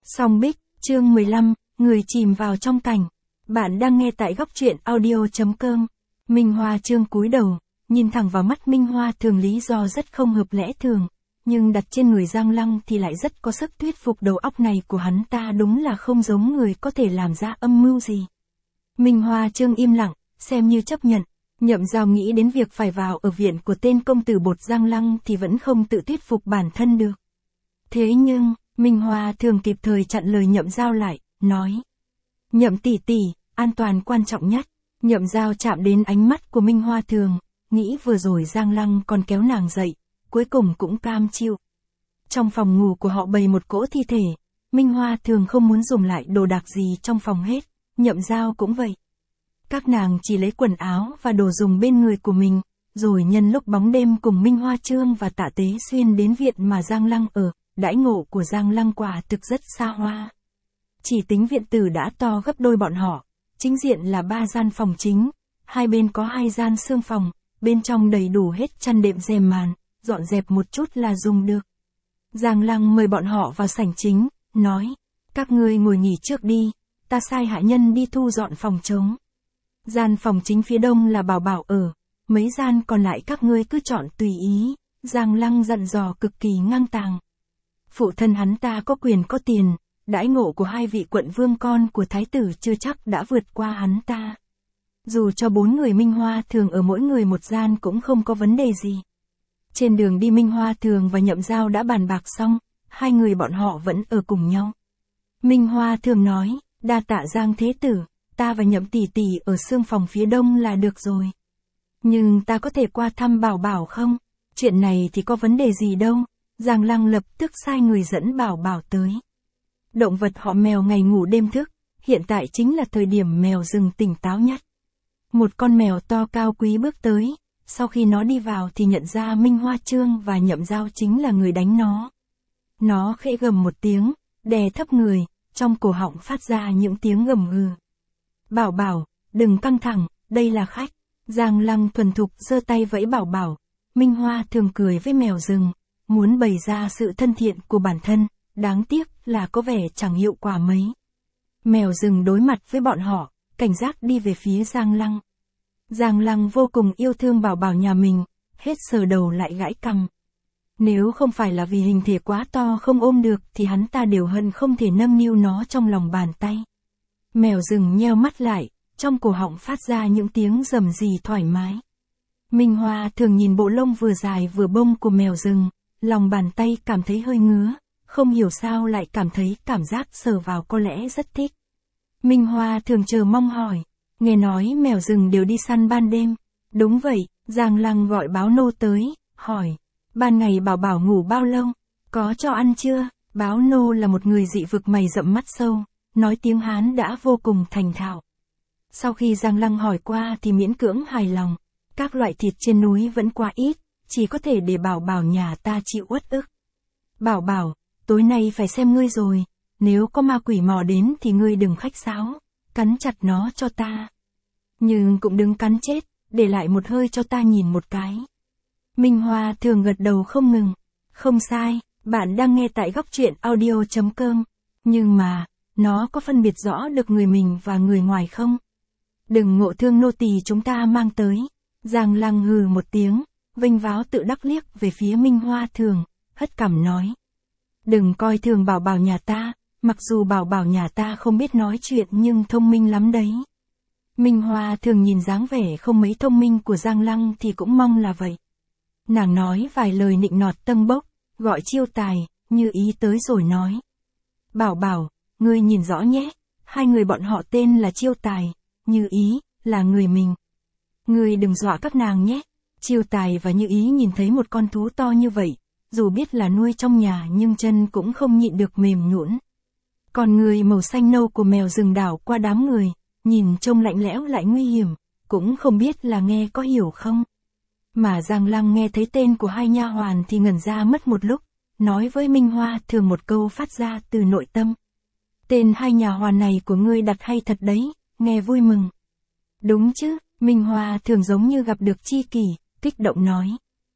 Song Bích, chương 15, người chìm vào trong cảnh. Bạn đang nghe tại góc truyện audio.com. Minh Hoa Trương cúi đầu, nhìn thẳng vào mắt Minh Hoa Thường lý do rất không hợp lẽ thường, nhưng đặt trên người Giang Lăng thì lại rất có sức thuyết phục. Đầu óc này của hắn ta đúng là không giống người có thể làm ra âm mưu gì. Minh Hoa Trương im lặng, xem như chấp nhận. Nhậm Giao nghĩ đến việc phải vào ở viện của tên công tử bột Giang Lăng thì vẫn không tự thuyết phục bản thân được. Thế nhưng, Minh Hoa Thường kịp thời chặn lời Nhậm Giao lại, nói: Nhậm tỷ tỷ, an toàn quan trọng nhất. Nhậm Giao chạm đến ánh mắt của Minh Hoa Thường, nghĩ vừa rồi Giang Lăng còn kéo nàng dậy, cuối cùng cũng cam chịu. Trong phòng ngủ của họ bày một cỗ thi thể, Minh Hoa Thường không muốn dùng lại đồ đạc gì trong phòng hết, Nhậm Giao cũng vậy. Các nàng chỉ lấy quần áo và đồ dùng bên người của mình, rồi nhân lúc bóng đêm cùng Minh Hoa Trương và Tạ Tế Xuyên đến viện mà Giang Lăng ở. Đãi ngộ của Giang Lăng quả thực rất xa hoa. Chỉ tính viện tử đã to gấp đôi bọn họ, chính diện là 3 gian phòng chính, hai bên có 2 gian xương phòng, bên trong đầy đủ hết chăn đệm rèm màn, dọn dẹp một chút là dùng được. Giang Lăng mời bọn họ vào sảnh chính, nói: Các ngươi ngồi nghỉ trước đi, ta sai hạ nhân đi thu dọn phòng trống. Gian phòng chính phía đông là Bảo Bảo ở, mấy gian còn lại các ngươi cứ chọn tùy ý. Giang Lăng dặn dò cực kỳ ngang tàng. Phụ thân hắn ta có quyền có tiền, đãi ngộ của 2 vị quận vương con của thái tử chưa chắc đã vượt qua hắn ta. Dù cho 4 người Minh Hoa Thường ở mỗi người một gian cũng không có vấn đề gì. Trên đường đi Minh Hoa Thường và Nhậm Giao đã bàn bạc xong, 2 người bọn họ vẫn ở cùng nhau. Minh Hoa Thường nói: Đa tạ Giang thế tử, ta và Nhậm tỷ tỷ ở xương phòng phía đông là được rồi. Nhưng ta có thể qua thăm Bảo Bảo không? Chuyện này thì có vấn đề gì đâu. Giang Lăng lập tức sai người dẫn Bảo Bảo tới. Động vật họ mèo ngày ngủ đêm thức, hiện tại chính là thời điểm mèo rừng tỉnh táo nhất. Một con mèo to cao quý bước tới, sau khi nó đi vào thì nhận ra Minh Hoa Trương và Nhậm Giao chính là người đánh nó. Nó khẽ gầm một tiếng, đè thấp người, trong cổ họng phát ra những tiếng gầm gừ. Bảo Bảo, đừng căng thẳng, đây là khách. Giang Lăng thuần thục giơ tay vẫy Bảo Bảo. Minh Hoa Thường cười với mèo rừng, muốn bày ra sự thân thiện của bản thân, đáng tiếc là có vẻ chẳng hiệu quả mấy. Mèo rừng đối mặt với bọn họ, cảnh giác đi về phía Giang Lăng. Giang Lăng vô cùng yêu thương Bảo Bảo nhà mình, hết sờ đầu lại gãi cằm. Nếu không phải là vì hình thể quá to không ôm được thì hắn ta đều hận không thể nâng niu nó trong lòng bàn tay. Mèo rừng nheo mắt lại, trong cổ họng phát ra những tiếng rầm rì thoải mái. Minh Hoa Thường nhìn bộ lông vừa dài vừa bông của mèo rừng, lòng bàn tay cảm thấy hơi ngứa, không hiểu sao lại cảm thấy cảm giác sờ vào có lẽ rất thích. Minh Hoa Thường chờ mong hỏi: Nghe nói mèo rừng đều đi săn ban đêm. Đúng vậy. Giang Lăng gọi báo nô tới, hỏi: Ban ngày Bảo Bảo ngủ bao lâu? Có cho ăn chưa? Báo nô là một người dị vực mày rậm mắt sâu, nói tiếng Hán đã vô cùng thành thạo. Sau khi Giang Lăng hỏi qua thì miễn cưỡng hài lòng. Các loại thịt trên núi vẫn quá ít, chỉ có thể để Bảo Bảo nhà ta chịu uất ức. Bảo Bảo, tối nay phải xem ngươi rồi, nếu có ma quỷ mò đến thì ngươi đừng khách sáo, cắn chặt nó cho ta. Nhưng cũng đừng cắn chết, để lại một hơi cho ta nhìn một cái. Minh Hoa Thường gật đầu không ngừng. Không sai, bạn đang nghe tại góc truyện audio.com. Nhưng mà, nó có phân biệt rõ được người mình và người ngoài không? Đừng ngộ thương nô tỳ chúng ta mang tới. Giang Lăng hừ một tiếng, vênh váo tự đắc liếc về phía Minh Hoa Thường, hất cằm nói: Đừng coi thường Bảo Bảo nhà ta, mặc dù Bảo Bảo nhà ta không biết nói chuyện nhưng thông minh lắm đấy. Minh Hoa Thường nhìn dáng vẻ không mấy thông minh của Giang Lăng thì cũng mong là vậy. Nàng nói vài lời nịnh nọt tâng bốc, gọi Chiêu Tài, Như Ý tới rồi nói: Bảo Bảo, ngươi nhìn rõ nhé, 2 người bọn họ tên là Chiêu Tài, Như Ý, là người mình. Ngươi đừng dọa các nàng nhé. Chiêu Tài và Như Ý nhìn thấy một con thú to như vậy, dù biết là nuôi trong nhà nhưng chân cũng không nhịn được mềm nhũn. Còn người màu xanh nâu của mèo rừng đảo qua đám người, nhìn trông lạnh lẽo lại nguy hiểm, cũng không biết là nghe có hiểu không. Mà Giang Lăng nghe thấy tên của 2 nha hoàn thì ngẩn ra mất một lúc, nói với Minh Hoa Thường một câu phát ra từ nội tâm: Tên 2 nha hoàn này của ngươi đặt hay thật đấy, nghe vui mừng. Đúng chứ, Minh Hoa Thường giống như gặp được tri kỷ, kích động nói: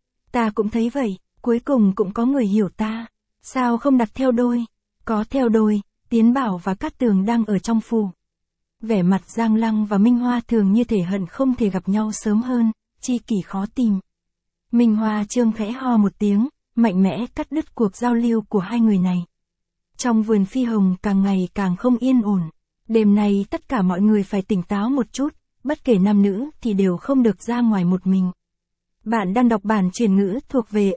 Ta cũng thấy vậy, cuối cùng cũng có người hiểu ta. Sao không đặt theo đôi? Có theo đôi, Tiến Bảo và Cát Tường đang ở trong phủ. Vẻ mặt Giang Lăng và Minh Hoa thường như thể hận không thể gặp nhau sớm hơn, chi kỷ khó tìm. Minh Hoa Trương khẽ ho một tiếng, mạnh mẽ cắt đứt cuộc giao lưu của hai người này. Trong vườn phi hồng càng ngày càng không yên ổn. Đêm nay tất cả mọi người phải tỉnh táo một chút, bất kể nam nữ thì đều không được ra ngoài một mình. Bạn đang đọc bản chuyển ngữ thuộc về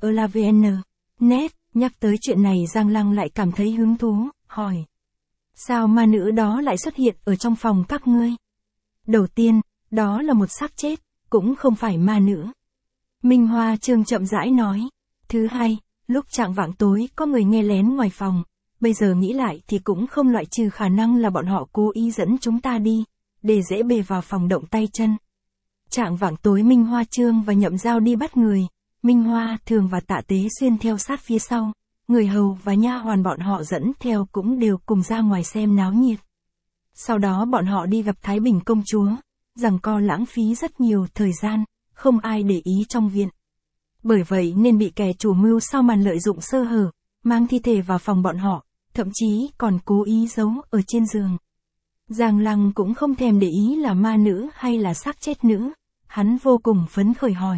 ELAVN.net, nhắc tới chuyện này Giang Lăng lại cảm thấy hứng thú, hỏi. Sao ma nữ đó lại xuất hiện ở trong phòng các ngươi? Đầu tiên, đó là một xác chết, cũng không phải ma nữ. Minh Hoa Trương chậm rãi nói. Thứ hai, lúc chạng vạng tối có người nghe lén ngoài phòng. Bây giờ nghĩ lại thì cũng không loại trừ khả năng là bọn họ cố ý dẫn chúng ta đi, để dễ bề vào phòng động tay chân. Chạng vạng tối Minh Hoa Trương và Nhậm Giao đi bắt người, Minh Hoa Thường và Tạ Tế Xuyên theo sát phía sau, người hầu và nha hoàn bọn họ dẫn theo cũng đều cùng ra ngoài xem náo nhiệt. Sau đó bọn họ đi gặp Thái Bình công chúa, giằng co lãng phí rất nhiều thời gian, không ai để ý trong viện. Bởi vậy nên bị kẻ chủ mưu sau màn lợi dụng sơ hở, mang thi thể vào phòng bọn họ, thậm chí còn cố ý giấu ở trên giường. Giang Lăng cũng không thèm để ý là ma nữ hay là xác chết nữ, hắn vô cùng phấn khởi hỏi.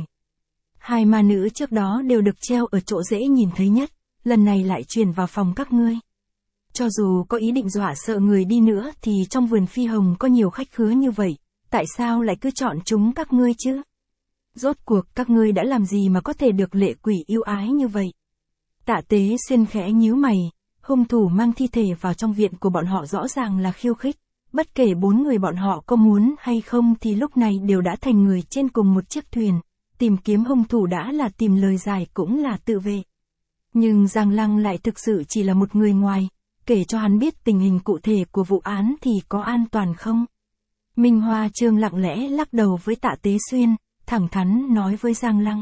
Hai ma nữ trước đó đều được treo ở chỗ dễ nhìn thấy nhất, lần này lại chuyển vào phòng các ngươi. Cho dù có ý định dọa sợ người đi nữa thì trong vườn phi hồng có nhiều khách khứa như vậy, tại sao lại cứ chọn chúng các ngươi chứ? Rốt cuộc các ngươi đã làm gì mà có thể được lệ quỷ yêu ái như vậy? Tạ Tế Xuyên khẽ nhíu mày, hung thủ mang thi thể vào trong viện của bọn họ rõ ràng là khiêu khích, bất kể bốn người bọn họ có muốn hay không thì lúc này đều đã thành người trên cùng một chiếc thuyền, tìm kiếm hung thủ đã là tìm lời giải cũng là tự vệ. Nhưng Giang Lăng lại thực sự chỉ là một người ngoài, kể cho hắn biết tình hình cụ thể của vụ án thì có an toàn không? Minh Hoa Trương lặng lẽ lắc đầu với Tạ Tế Xuyên, thẳng thắn nói với Giang Lăng.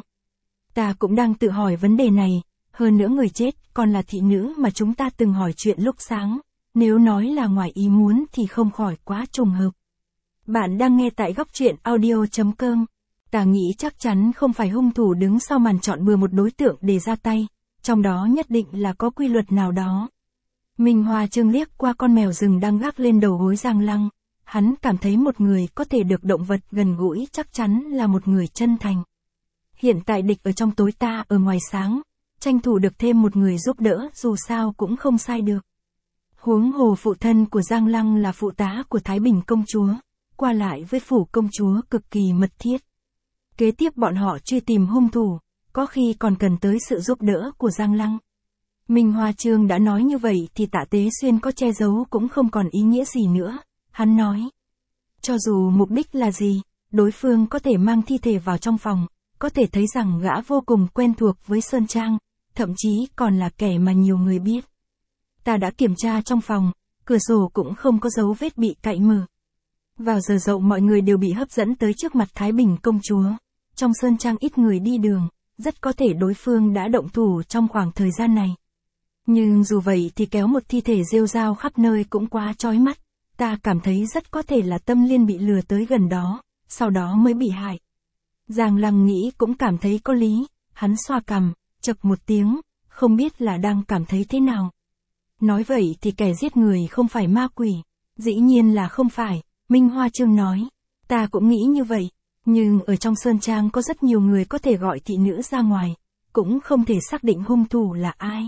Ta cũng đang tự hỏi vấn đề này, hơn nữa người chết còn là thị nữ mà chúng ta từng hỏi chuyện lúc sáng, nếu nói là ngoài ý muốn thì không khỏi quá trùng hợp. Bạn đang nghe tại góc truyện audio.com. Ta nghĩ chắc chắn không phải hung thủ đứng sau màn chọn bừa một đối tượng để ra tay, trong đó nhất định là có quy luật nào đó. Minh Hoa Trương liếc qua con mèo rừng đang gác lên đầu gối Giang Lăng, hắn cảm thấy một người có thể được động vật gần gũi chắc chắn là một người chân thành. Hiện tại địch ở trong tối ta ở ngoài sáng, tranh thủ được thêm một người giúp đỡ dù sao cũng không sai được. Huống hồ phụ thân của Giang Lăng là phụ tá của Thái Bình công chúa, qua lại với phủ công chúa cực kỳ mật thiết. Kế tiếp bọn họ truy tìm hung thủ, có khi còn cần tới sự giúp đỡ của Giang Lăng. Minh Hoa Trương đã nói như vậy thì Tạ Tế Xuyên có che giấu cũng không còn ý nghĩa gì nữa, hắn nói. Cho dù mục đích là gì, đối phương có thể mang thi thể vào trong phòng, có thể thấy rằng gã vô cùng quen thuộc với Sơn Trang, thậm chí còn là kẻ mà nhiều người biết. Ta đã kiểm tra trong phòng, cửa sổ cũng không có dấu vết bị cạy mở. Vào giờ dậu mọi người đều bị hấp dẫn tới trước mặt Thái Bình công chúa. Trong Sơn Trang ít người đi đường, rất có thể đối phương đã động thủ trong khoảng thời gian này. Nhưng dù vậy thì kéo một thi thể rêu rao khắp nơi cũng quá chói mắt. Ta cảm thấy rất có thể là Tâm Liên bị lừa tới gần đó, sau đó mới bị hại. Giang Lăng nghĩ cũng cảm thấy có lý, hắn xoa cằm, chậc một tiếng, không biết là đang cảm thấy thế nào. Nói vậy thì kẻ giết người không phải ma quỷ, dĩ nhiên là không phải, Minh Hoa Trương nói. Ta cũng nghĩ như vậy, nhưng ở trong Sơn Trang có rất nhiều người có thể gọi thị nữ ra ngoài, cũng không thể xác định hung thủ là ai.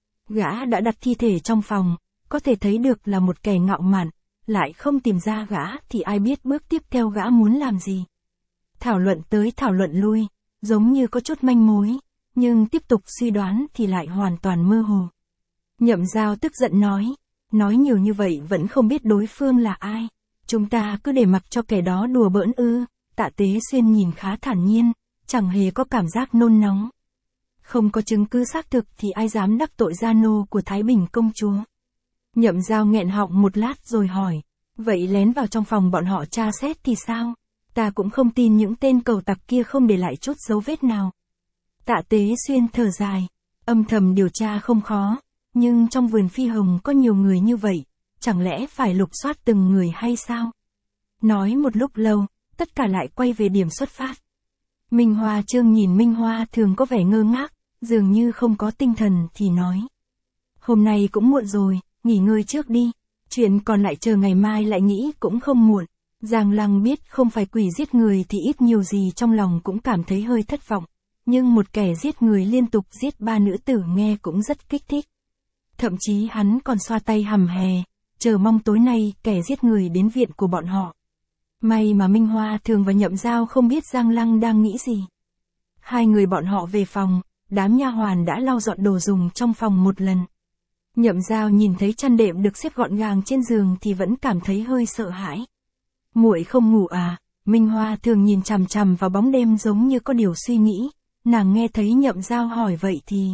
Gã đã đặt thi thể trong phòng, có thể thấy được là một kẻ ngạo mạn, lại không tìm ra gã thì ai biết bước tiếp theo gã muốn làm gì. Thảo luận tới thảo luận lui, giống như có chút manh mối, nhưng tiếp tục suy đoán thì lại hoàn toàn mơ hồ. Nhậm Giao tức giận nói nhiều như vậy vẫn không biết đối phương là ai, chúng ta cứ để mặc cho kẻ đó đùa bỡn ư? Tạ Tế Xuyên nhìn khá thản nhiên, chẳng hề có cảm giác nôn nóng. Không có chứng cứ xác thực thì ai dám đắc tội gia nô của Thái Bình công chúa. Nhậm Giao nghẹn họng một lát rồi hỏi, vậy lén vào trong phòng bọn họ tra xét thì sao? Ta cũng không tin những tên cẩu tặc kia không để lại chút dấu vết nào. Tạ Tế Xuyên thở dài, âm thầm điều tra không khó, nhưng trong vườn phi hồng có nhiều người như vậy, chẳng lẽ phải lục soát từng người hay sao? Nói một lúc lâu, tất cả lại quay về điểm xuất phát. Minh Hoa Trương nhìn Minh Hoa Thường có vẻ ngơ ngác, dường như không có tinh thần thì nói. Hôm nay cũng muộn rồi, nghỉ ngơi trước đi. Chuyện còn lại chờ ngày mai lại nghĩ cũng không muộn. Giang Lăng biết không phải quỷ giết người thì ít nhiều gì trong lòng cũng cảm thấy hơi thất vọng. Nhưng một kẻ giết người liên tục giết 3 nữ tử nghe cũng rất kích thích. Thậm chí hắn còn xoa tay hầm hè, chờ mong tối nay kẻ giết người đến viện của bọn họ. May mà Minh Hoa Thường và Nhậm Giao không biết Giang Lăng đang nghĩ gì. Hai người bọn họ về phòng, đám nha hoàn đã lau dọn đồ dùng trong phòng một lần. Nhậm Giao nhìn thấy chăn đệm được xếp gọn gàng trên giường thì vẫn cảm thấy hơi sợ hãi. Muội không ngủ à? Minh Hoa Thường nhìn chằm chằm vào bóng đêm giống như có điều suy nghĩ. Nàng nghe thấy Nhậm Giao hỏi vậy thì...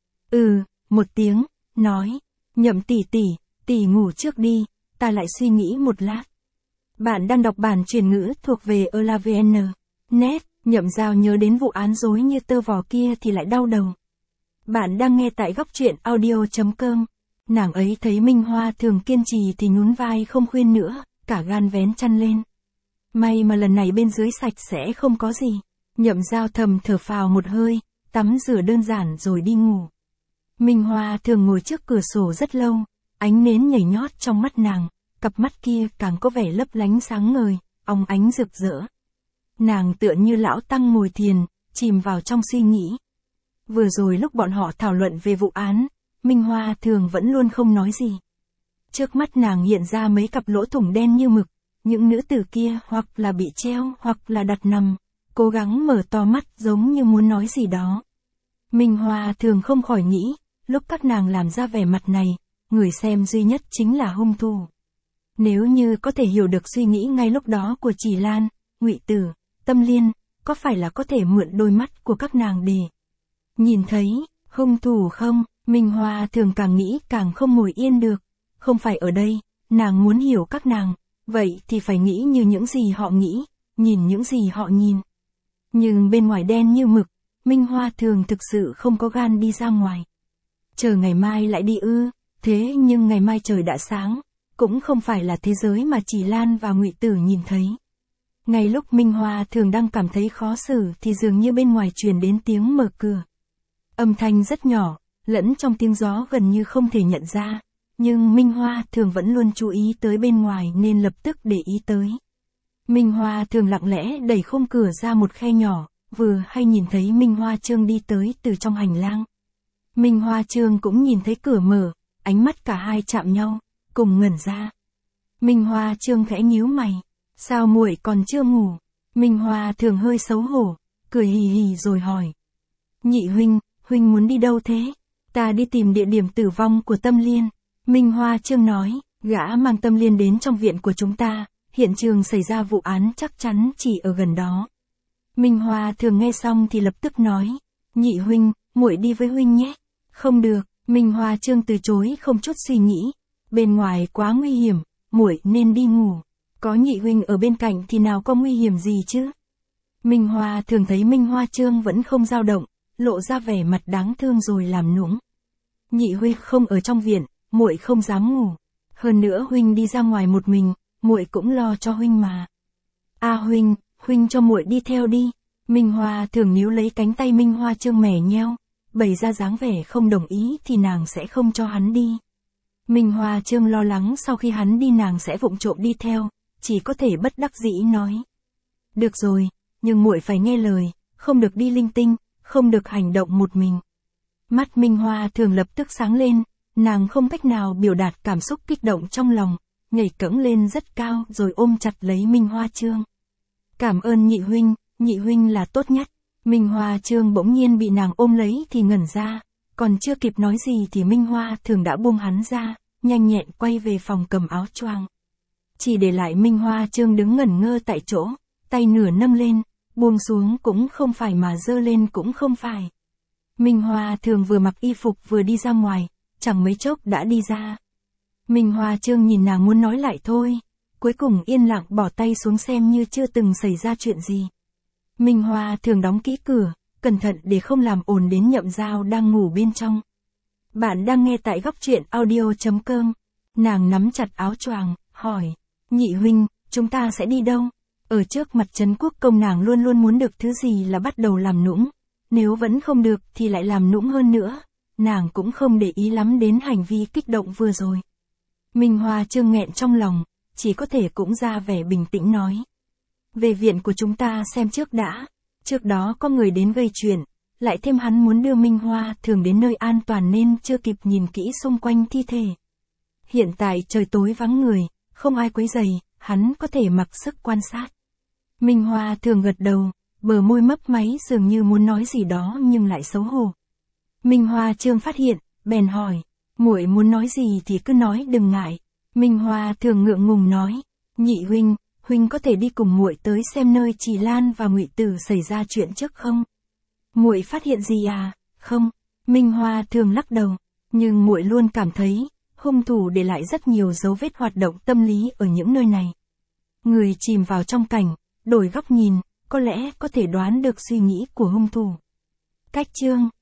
một tiếng, nói. Nhậm tỷ tỷ ngủ trước đi, ta lại suy nghĩ một lát. Bạn đang đọc bản truyền ngữ thuộc về ELAVN.net. Nhậm Giao nhớ đến vụ án rối như tơ vò kia thì lại đau đầu. Bạn đang nghe tại góc truyện audio.com. Nàng ấy thấy Minh Hoa Thường kiên trì thì nhún vai không khuyên nữa, cả gan vén chăn lên. May mà lần này bên dưới sạch sẽ không có gì. Nhậm Giao thầm thở phào một hơi, tắm rửa đơn giản rồi đi ngủ. Minh Hoa Thường ngồi trước cửa sổ rất lâu, ánh nến nhảy nhót trong mắt nàng, cặp mắt kia càng có vẻ lấp lánh sáng ngời, óng ánh rực rỡ. Nàng tựa như lão tăng ngồi thiền, chìm vào trong suy nghĩ. Vừa rồi lúc bọn họ thảo luận về vụ án, Minh Hoa Thường vẫn luôn không nói gì. Trước mắt nàng hiện ra mấy cặp lỗ thủng đen như mực, những nữ tử kia hoặc là bị treo hoặc là đặt nằm, cố gắng mở to mắt giống như muốn nói gì đó. Minh Hoa Thường không khỏi nghĩ, lúc các nàng làm ra vẻ mặt này, người xem duy nhất chính là hung thủ. Nếu như có thể hiểu được suy nghĩ ngay lúc đó của Chỉ Lan, Ngụy Tử, Tâm Liên, có phải là có thể mượn đôi mắt của các nàng để nhìn thấy hung thủ không? Minh Hoa Thường càng nghĩ càng không ngồi yên được. Không phải ở đây, nàng muốn hiểu các nàng, vậy thì phải nghĩ như những gì họ nghĩ, nhìn những gì họ nhìn. Nhưng bên ngoài đen như mực, Minh Hoa Thường thực sự không có gan đi ra ngoài. Chờ ngày mai lại đi ư? Thế nhưng ngày mai trời đã sáng, cũng không phải là thế giới mà Chỉ Lan và Ngụy Tử nhìn thấy. Ngay lúc Minh Hoa Thường đang cảm thấy khó xử thì dường như bên ngoài truyền đến tiếng mở cửa. Âm thanh rất nhỏ, lẫn trong tiếng gió gần như không thể nhận ra, nhưng Minh Hoa Thường vẫn luôn chú ý tới bên ngoài nên lập tức để ý tới. Minh Hoa Thường lặng lẽ đẩy khung cửa ra một khe nhỏ, vừa hay nhìn thấy Minh Hoa Trương đi tới từ trong hành lang. Minh Hoa Trương cũng nhìn thấy cửa mở, ánh mắt cả hai chạm nhau, cùng ngẩn ra. Minh Hoa Trương khẽ nhíu mày, sao muội còn chưa ngủ? Minh Hoa Thường hơi xấu hổ, cười hì hì rồi hỏi. Nhị huynh, huynh muốn đi đâu thế? Ta đi tìm địa điểm tử vong của Tâm Liên. Minh Hoa Trương nói, gã mang Tâm Liên đến trong viện của chúng ta, hiện trường xảy ra vụ án chắc chắn chỉ ở gần đó. Minh Hoa Thường nghe xong thì lập tức nói, nhị huynh, muội đi với huynh nhé. Không được, Minh Hoa Trương từ chối không chút suy nghĩ, bên ngoài quá nguy hiểm, muội nên đi ngủ. Có nhị huynh ở bên cạnh thì nào có nguy hiểm gì chứ? Minh Hoa Thường thấy Minh Hoa Trương vẫn không dao động, lộ ra vẻ mặt đáng thương rồi làm nũng. Nhị huynh không ở trong viện, muội không dám ngủ. Hơn nữa huynh đi ra ngoài một mình, muội cũng lo cho huynh mà. A huynh, huynh cho muội đi theo đi. Minh Hoa Thường níu lấy cánh tay Minh Hoa Trương mẻ nheo, bày ra dáng vẻ không đồng ý thì nàng sẽ không cho hắn đi. Minh Hoa Trương lo lắng sau khi hắn đi nàng sẽ vụng trộm đi theo, chỉ có thể bất đắc dĩ nói. Được rồi, nhưng muội phải nghe lời, không được đi linh tinh, không được hành động một mình. Mắt Minh Hoa Thường lập tức sáng lên, nàng không cách nào biểu đạt cảm xúc kích động trong lòng, nhảy cẫng lên rất cao rồi ôm chặt lấy Minh Hoa Trương. Cảm ơn nhị huynh là tốt nhất. Minh Hoa Trương bỗng nhiên bị nàng ôm lấy thì ngẩn ra, còn chưa kịp nói gì thì Minh Hoa Thường đã buông hắn ra, nhanh nhẹn quay về phòng cầm áo choàng. Chỉ để lại Minh Hoa Trương đứng ngẩn ngơ tại chỗ, tay nửa nâng lên, buông xuống cũng không phải mà giơ lên cũng không phải. Minh Hoa Thường vừa mặc y phục vừa đi ra ngoài, chẳng mấy chốc đã đi ra. Minh Hoa Trương nhìn nàng muốn nói lại thôi, cuối cùng yên lặng bỏ tay xuống xem như chưa từng xảy ra chuyện gì. Minh Hoa Thường đóng kỹ cửa, cẩn thận để không làm ồn đến Nhậm Giao đang ngủ bên trong. Bạn đang nghe tại góc truyện audio.com. Nàng nắm chặt áo choàng, hỏi, nhị huynh, chúng ta sẽ đi đâu? Ở trước mặt Trấn Quốc Công nàng luôn luôn muốn được thứ gì là bắt đầu làm nũng, nếu vẫn không được thì lại làm nũng hơn nữa, nàng cũng không để ý lắm đến hành vi kích động vừa rồi. Minh Hoa Trương nghẹn trong lòng, chỉ có thể cũng ra vẻ bình tĩnh nói. Về viện của chúng ta xem trước đã, trước đó có người đến gây chuyện, lại thêm hắn muốn đưa Minh Hoa Thường đến nơi an toàn nên chưa kịp nhìn kỹ xung quanh thi thể. Hiện tại trời tối vắng người, không ai quấy rầy, hắn có thể mặc sức quan sát. Minh Hoa Thường gật đầu, bờ môi mấp máy dường như muốn nói gì đó nhưng lại xấu hổ. Minh Hoa Trương phát hiện, bèn hỏi, muội muốn nói gì thì cứ nói đừng ngại. Minh Hoa Thường ngượng ngùng nói, nhị huynh, huynh có thể đi cùng muội tới xem nơi Trì Lan và Ngụy Tử xảy ra chuyện trước không? Muội phát hiện gì à? Không. Minh Hoa Thường lắc đầu, nhưng muội luôn cảm thấy hung thủ để lại rất nhiều dấu vết hoạt động tâm lý ở những nơi này. Người chìm vào trong cảnh, đổi góc nhìn, có lẽ có thể đoán được suy nghĩ của hung thủ. Cách chương